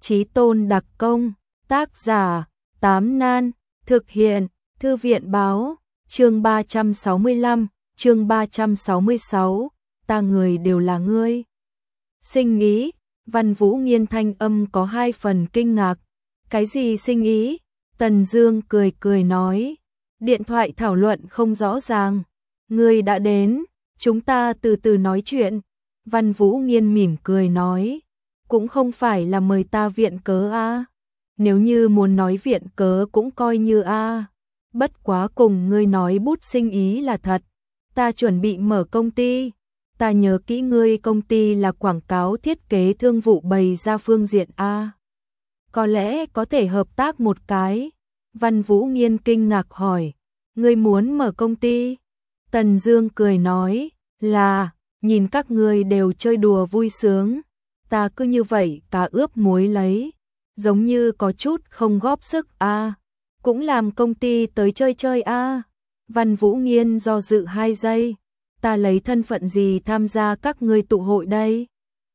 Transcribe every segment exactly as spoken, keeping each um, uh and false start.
Chí tôn đặc công, tác giả, Tám Nan, thực hiện, Thư viện báo, chương ba trăm sáu mươi lăm, chương ba trăm sáu mươi sáu, ta người đều là ngươi. Sinh ý, Văn Vũ Nghiên thanh âm có hai phần kinh ngạc. Cái gì sinh ý? Tần Dương cười cười nói, điện thoại thảo luận không rõ ràng. Ngươi đã đến, chúng ta từ từ nói chuyện. Văn Vũ Nghiên mỉm cười nói, cũng không phải là mời ta viện cớ a. Nếu như muốn nói viện cớ cũng coi như a. Bất quá cùng ngươi nói bút sinh ý là thật. Ta chuẩn bị mở công ty. Ta nhớ kỹ ngươi công ty là quảng cáo thiết kế thương vụ bày ra phương diện a. Có lẽ có thể hợp tác một cái. Văn Vũ Nghiên kinh ngạc hỏi, ngươi muốn mở công ty? Tần Dương cười nói, là, nhìn các ngươi đều chơi đùa vui sướng, ta cứ như vậy cá ướp muối lấy, giống như có chút không góp sức a, à. Cũng làm công ty tới chơi chơi a. À. Văn Vũ Nghiên do dự hai giây, ta lấy thân phận gì tham gia các ngươi tụ hội đây?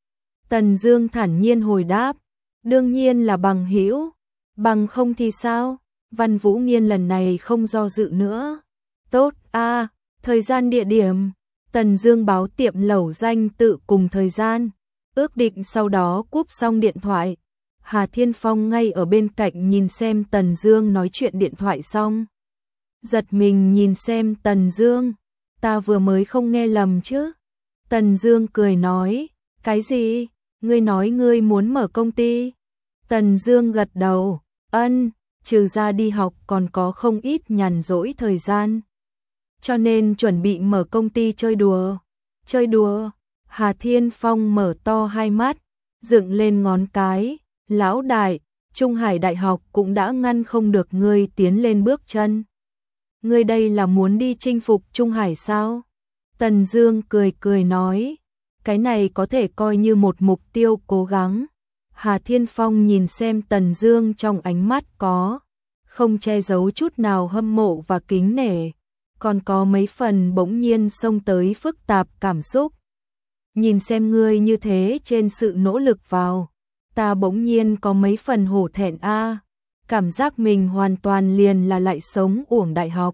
Tần Dương thản nhiên hồi đáp, đương nhiên là bằng hữu, bằng không thì sao? Văn Vũ Nghiên lần này không do dự nữa. Tốt a, à, thời gian địa điểm. Tần Dương báo tiệm lẩu danh tự cùng thời gian, ước định sau đó cúp xong điện thoại. Hà Thiên Phong ngay ở bên cạnh nhìn xem Tần Dương nói chuyện điện thoại xong. Giật mình nhìn xem Tần Dương, ta vừa mới không nghe lầm chứ? Tần Dương cười nói, cái gì? Ngươi nói ngươi muốn mở công ty? Tần Dương gật đầu, ân, trừ ra đi học còn có không ít nhàn rỗi thời gian. Cho nên chuẩn bị mở công ty chơi đùa. Chơi đùa? Hà Thiên Phong mở to hai mắt, dựng lên ngón cái, lão đại, Trung Hải Đại học cũng đã ngăn không được ngươi tiến lên bước chân. Ngươi đây là muốn đi chinh phục Trung Hải sao? Tần Dương cười cười nói, cái này có thể coi như một mục tiêu cố gắng. Hà Thiên Phong nhìn xem Tần Dương trong ánh mắt có không che giấu chút nào hâm mộ và kính nể, còn có mấy phần bỗng nhiên xông tới phức tạp cảm xúc. Nhìn xem ngươi như thế trên sự nỗ lực vào, ta bỗng nhiên có mấy phần hổ thẹn a, cảm giác mình hoàn toàn liền là lại sống uổng đại học.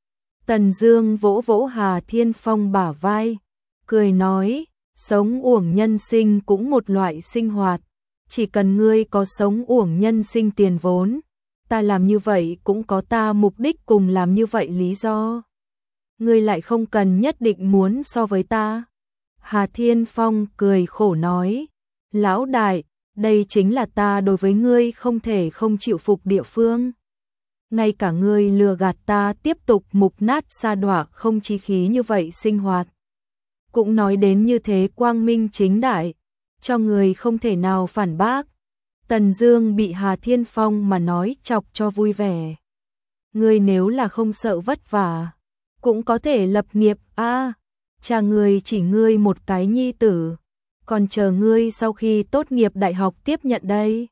Tần Dương vỗ vỗ Hà Thiên Phong bả vai, cười nói, sống uổng nhân sinh cũng một loại sinh hoạt, chỉ cần ngươi có sống uổng nhân sinh tiền vốn, ta làm như vậy cũng có ta mục đích cùng làm như vậy lý do. Ngươi lại không cần nhất định muốn so với ta. Hà Thiên Phong cười khổ nói, lão đại, đây chính là ta đối với ngươi không thể không chịu phục địa phương. Ngay cả ngươi lừa gạt ta tiếp tục mục nát sa đọa không chí khí như vậy sinh hoạt. Cũng nói đến như thế quang minh chính đại, cho người không thể nào phản bác. Tần Dương bị Hà Thiên Phong mà nói chọc cho vui vẻ. Ngươi nếu là không sợ vất vả, cũng có thể lập nghiệp a. À, cha ngươi chỉ ngươi một cái nhi tử, còn chờ ngươi sau khi tốt nghiệp đại học tiếp nhận đây.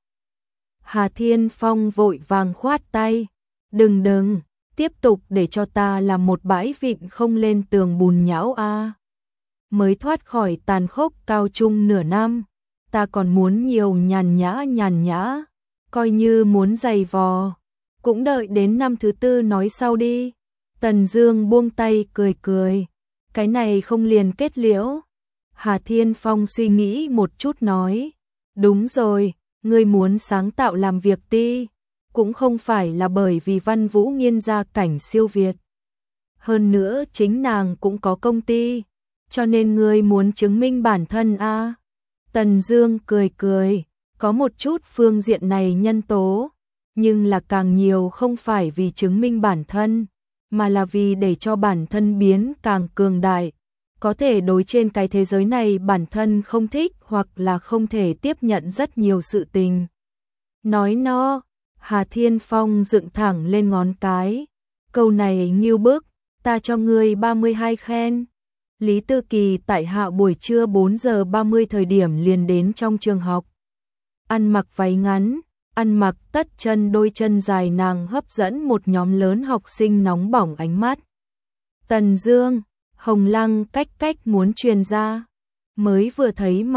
Hà Thiên Phong vội vàng khoát tay, đừng đừng, tiếp tục để cho ta làm một bãi vịn không lên tường bùn nhão a. À. Mới thoát khỏi tàn khốc cao trung nửa năm, ta còn muốn nhiều nhàn nhã nhàn nhã, coi như muốn giày vò, cũng đợi đến năm thứ tư nói sau đi. Tần Dương buông tay cười cười, cái này không liền kết liễu. Hà Thiên Phong suy nghĩ một chút nói, đúng rồi, ngươi muốn sáng tạo làm việc ti, cũng không phải là bởi vì Văn Vũ Nghiên gia cảnh siêu việt. Hơn nữa chính nàng cũng có công ty, cho nên ngươi muốn chứng minh bản thân a. À. Tần Dương cười cười, có một chút phương diện này nhân tố, nhưng là càng nhiều không phải vì chứng minh bản thân, mà là vì để cho bản thân biến càng cường đại, có thể đối trên cái thế giới này bản thân không thích hoặc là không thể tiếp nhận rất nhiều sự tình. Nói no, Hà Thiên Phong dựng thẳng lên ngón cái, câu này nghiêu bức, ta cho ngươi ba mươi hai khen. Lý Tư Kỳ tại hạ buổi trưa bốn giờ ba mươi thời điểm liền đến trong trường học. Ăn mặc váy ngắn, ăn mặc tất chân đôi chân dài nàng hấp dẫn một nhóm lớn học sinh nóng bỏng ánh mắt. Tần Dương, Hồng Lăng cách cách muốn truyền ra, mới vừa thấy mặt,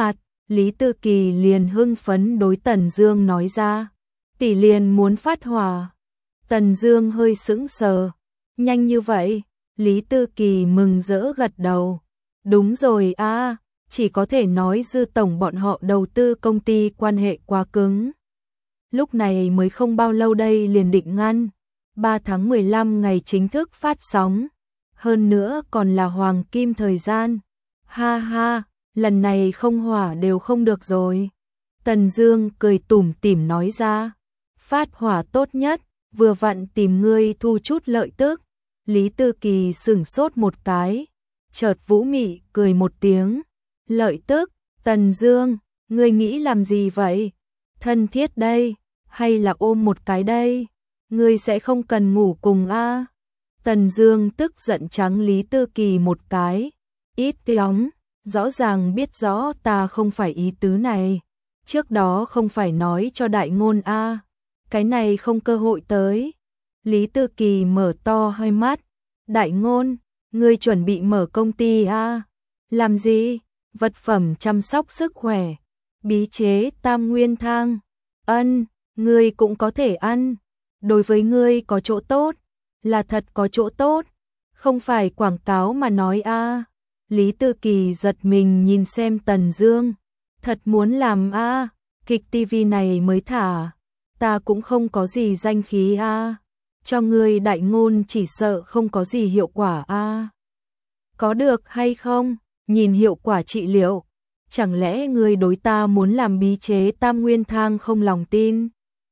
Lý Tư Kỳ liền hưng phấn đối Tần Dương nói ra, tỷ liền muốn phát hỏa. Tần Dương hơi sững sờ, nhanh như vậy? Lý Tư Kỳ mừng rỡ gật đầu, đúng rồi a, chỉ có thể nói Dư tổng bọn họ đầu tư công ty quan hệ quá cứng. Lúc này mới không bao lâu đây liền định ngăn, ba tháng mười lăm ngày chính thức phát sóng, hơn nữa còn là hoàng kim thời gian. Ha ha, lần này không hỏa đều không được rồi. Tần Dương cười tủm tỉm nói ra, phát hỏa tốt nhất, vừa vặn tìm ngươi thu chút lợi tức. Lý Tư Kỳ sững sốt một cái, chợt vũ mị cười một tiếng, lợi tức, Tần Dương, ngươi nghĩ làm gì vậy? Thân thiết đây, hay là ôm một cái đây? Ngươi sẽ không cần ngủ cùng a? Tần Dương tức giận trắng Lý Tư Kỳ một cái, ít tiếng, rõ ràng biết rõ ta không phải ý tứ này. Trước đó không phải nói cho đại ngôn a, cái này không cơ hội tới. Lý Tư Kỳ mở to hai mắt, đại ngôn, ngươi chuẩn bị mở công ty a? Làm gì? Vật phẩm chăm sóc sức khỏe, bí chế tam nguyên thang. Ân, ngươi cũng có thể ăn, đối với ngươi có chỗ tốt, là thật có chỗ tốt, không phải quảng cáo mà nói a. Lý Tư Kỳ giật mình nhìn xem Tần Dương, thật muốn làm a, kịch tivi này mới thả, ta cũng không có gì danh khí a, cho ngươi đại ngôn chỉ sợ không có gì hiệu quả a. Có được hay không? Nhìn hiệu quả trị liệu, chẳng lẽ ngươi đối ta muốn làm bí chế tam nguyên thang không lòng tin?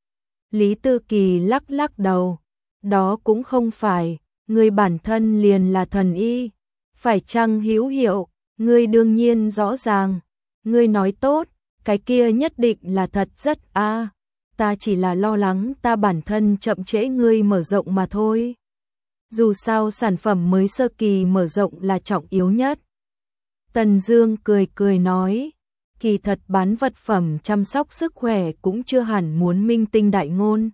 Lý Tư Kỳ lắc lắc đầu, đó cũng không phải, ngươi bản thân liền là thần y, phải chăng hữu hiệu, ngươi đương nhiên rõ ràng, ngươi nói tốt, cái kia nhất định là thật rất a, à, ta chỉ là lo lắng ta bản thân chậm trễ ngươi mở rộng mà thôi. Dù sao sản phẩm mới sơ kỳ mở rộng là trọng yếu nhất. Tần Dương cười cười nói, kỳ thật bán vật phẩm chăm sóc sức khỏe cũng chưa hẳn muốn minh tinh đại ngôn.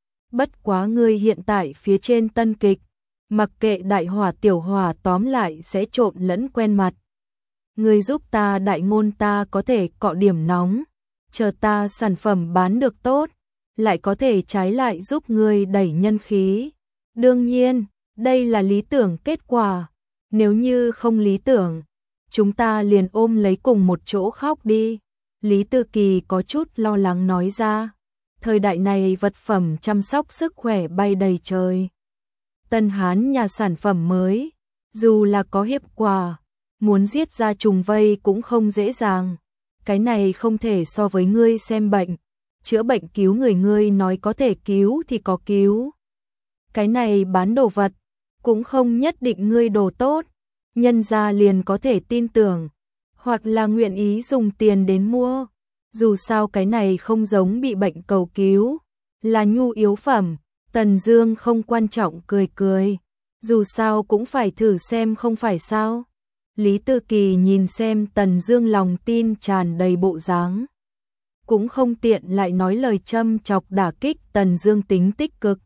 Bất quá ngươi hiện tại phía trên tân kịch, mặc kệ đại hỏa tiểu hỏa tóm lại sẽ trộn lẫn quen mặt. Ngươi giúp ta đại ngôn ta có thể cọ điểm nóng, chờ ta sản phẩm bán được tốt, lại có thể trái lại giúp ngươi đẩy nhân khí. Đương nhiên, đây là lý tưởng kết quả, nếu như không lý tưởng, chúng ta liền ôm lấy cùng một chỗ khóc đi. Lý Tư Kỳ có chút lo lắng nói ra, thời đại này vật phẩm chăm sóc sức khỏe bay đầy trời. Tân Hán nhà sản phẩm mới, dù là có hiệu quả, muốn giết ra trùng vây cũng không dễ dàng. Cái này không thể so với ngươi xem bệnh, chữa bệnh cứu người ngươi nói có thể cứu thì có cứu. Cái này bán đồ vật, cũng không nhất định ngươi đồ tốt, nhân gia liền có thể tin tưởng, hoặc là nguyện ý dùng tiền đến mua. Dù sao cái này không giống bị bệnh cầu cứu, là nhu yếu phẩm. Tần Dương không quan trọng cười cười, dù sao cũng phải thử xem không phải sao. Lý Tư Kỳ nhìn xem Tần Dương lòng tin tràn đầy bộ dáng, cũng không tiện lại nói lời châm chọc đả kích Tần Dương tính tích cực.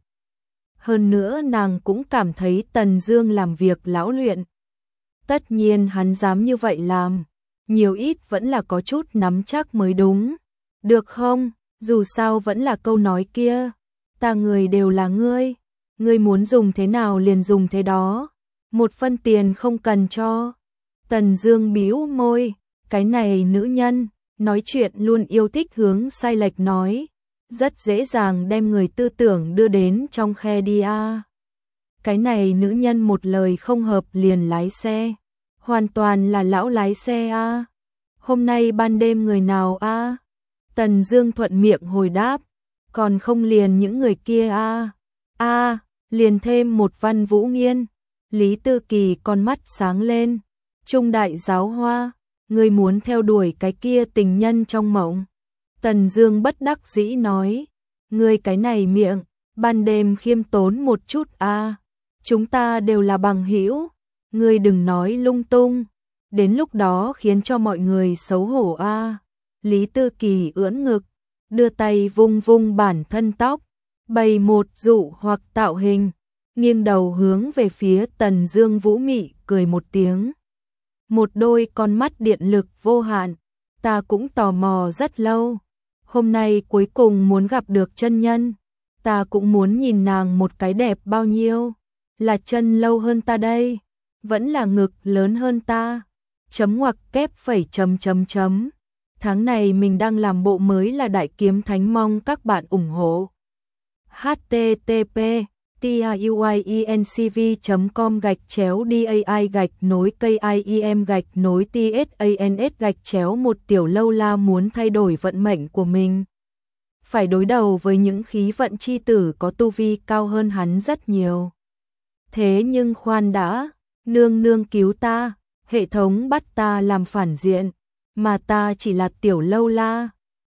Hơn nữa nàng cũng cảm thấy Tần Dương làm việc lão luyện. Tất nhiên hắn dám như vậy làm, nhiều ít vẫn là có chút nắm chắc mới đúng. Được không? Dù sao vẫn là câu nói kia, ta người đều là ngươi, ngươi muốn dùng thế nào liền dùng thế đó, một phân tiền không cần cho. Tần Dương bĩu môi, cái này nữ nhân, nói chuyện luôn yêu thích hướng sai lệch nói, rất dễ dàng đem người tư tưởng đưa đến trong khe đi a. Cái này nữ nhân một lời không hợp liền lái xe, hoàn toàn là lão lái xe a. Hôm nay ban đêm người nào a? Tần Dương thuận miệng hồi đáp, còn không liền những người kia a. A, liền thêm một Văn Vũ Nghiên. Lý Tư Kỳ con mắt sáng lên, Trung đại giáo hoa, ngươi muốn theo đuổi cái kia tình nhân trong mộng. Tần Dương bất đắc dĩ nói, ngươi cái này miệng, ban đêm khiêm tốn một chút a, chúng ta đều là bằng hữu, ngươi đừng nói lung tung, đến lúc đó khiến cho mọi người xấu hổ a. Lý Tư Kỳ ưỡn ngực, đưa tay vung vung bản thân tóc, bày một dụ hoặc tạo hình, nghiêng đầu hướng về phía Tần Dương vũ mị cười một tiếng. Một đôi con mắt điện lực vô hạn, ta cũng tò mò rất lâu. Hôm nay cuối cùng muốn gặp được chân nhân, ta cũng muốn nhìn nàng một cái đẹp bao nhiêu. Là chân lâu hơn ta đây, vẫn là ngực lớn hơn ta. Chấm ngoặc kép phẩy chấm chấm chấm. Tháng này mình đang làm bộ mới là Đại Kiếm Thánh, mong các bạn ủng hộ. http tiuyencv chấm com gạch chéo dai gạch nối kim gạch nối tsans gạch chéo một Tiểu Lâu La muốn thay đổi vận mệnh của mình. Phải đối đầu với những khí vận chi tử có tu vi cao hơn hắn rất nhiều. Thế nhưng khoan đã, nương nương cứu ta, hệ thống bắt ta làm phản diện, mà ta chỉ là Tiểu Lâu La.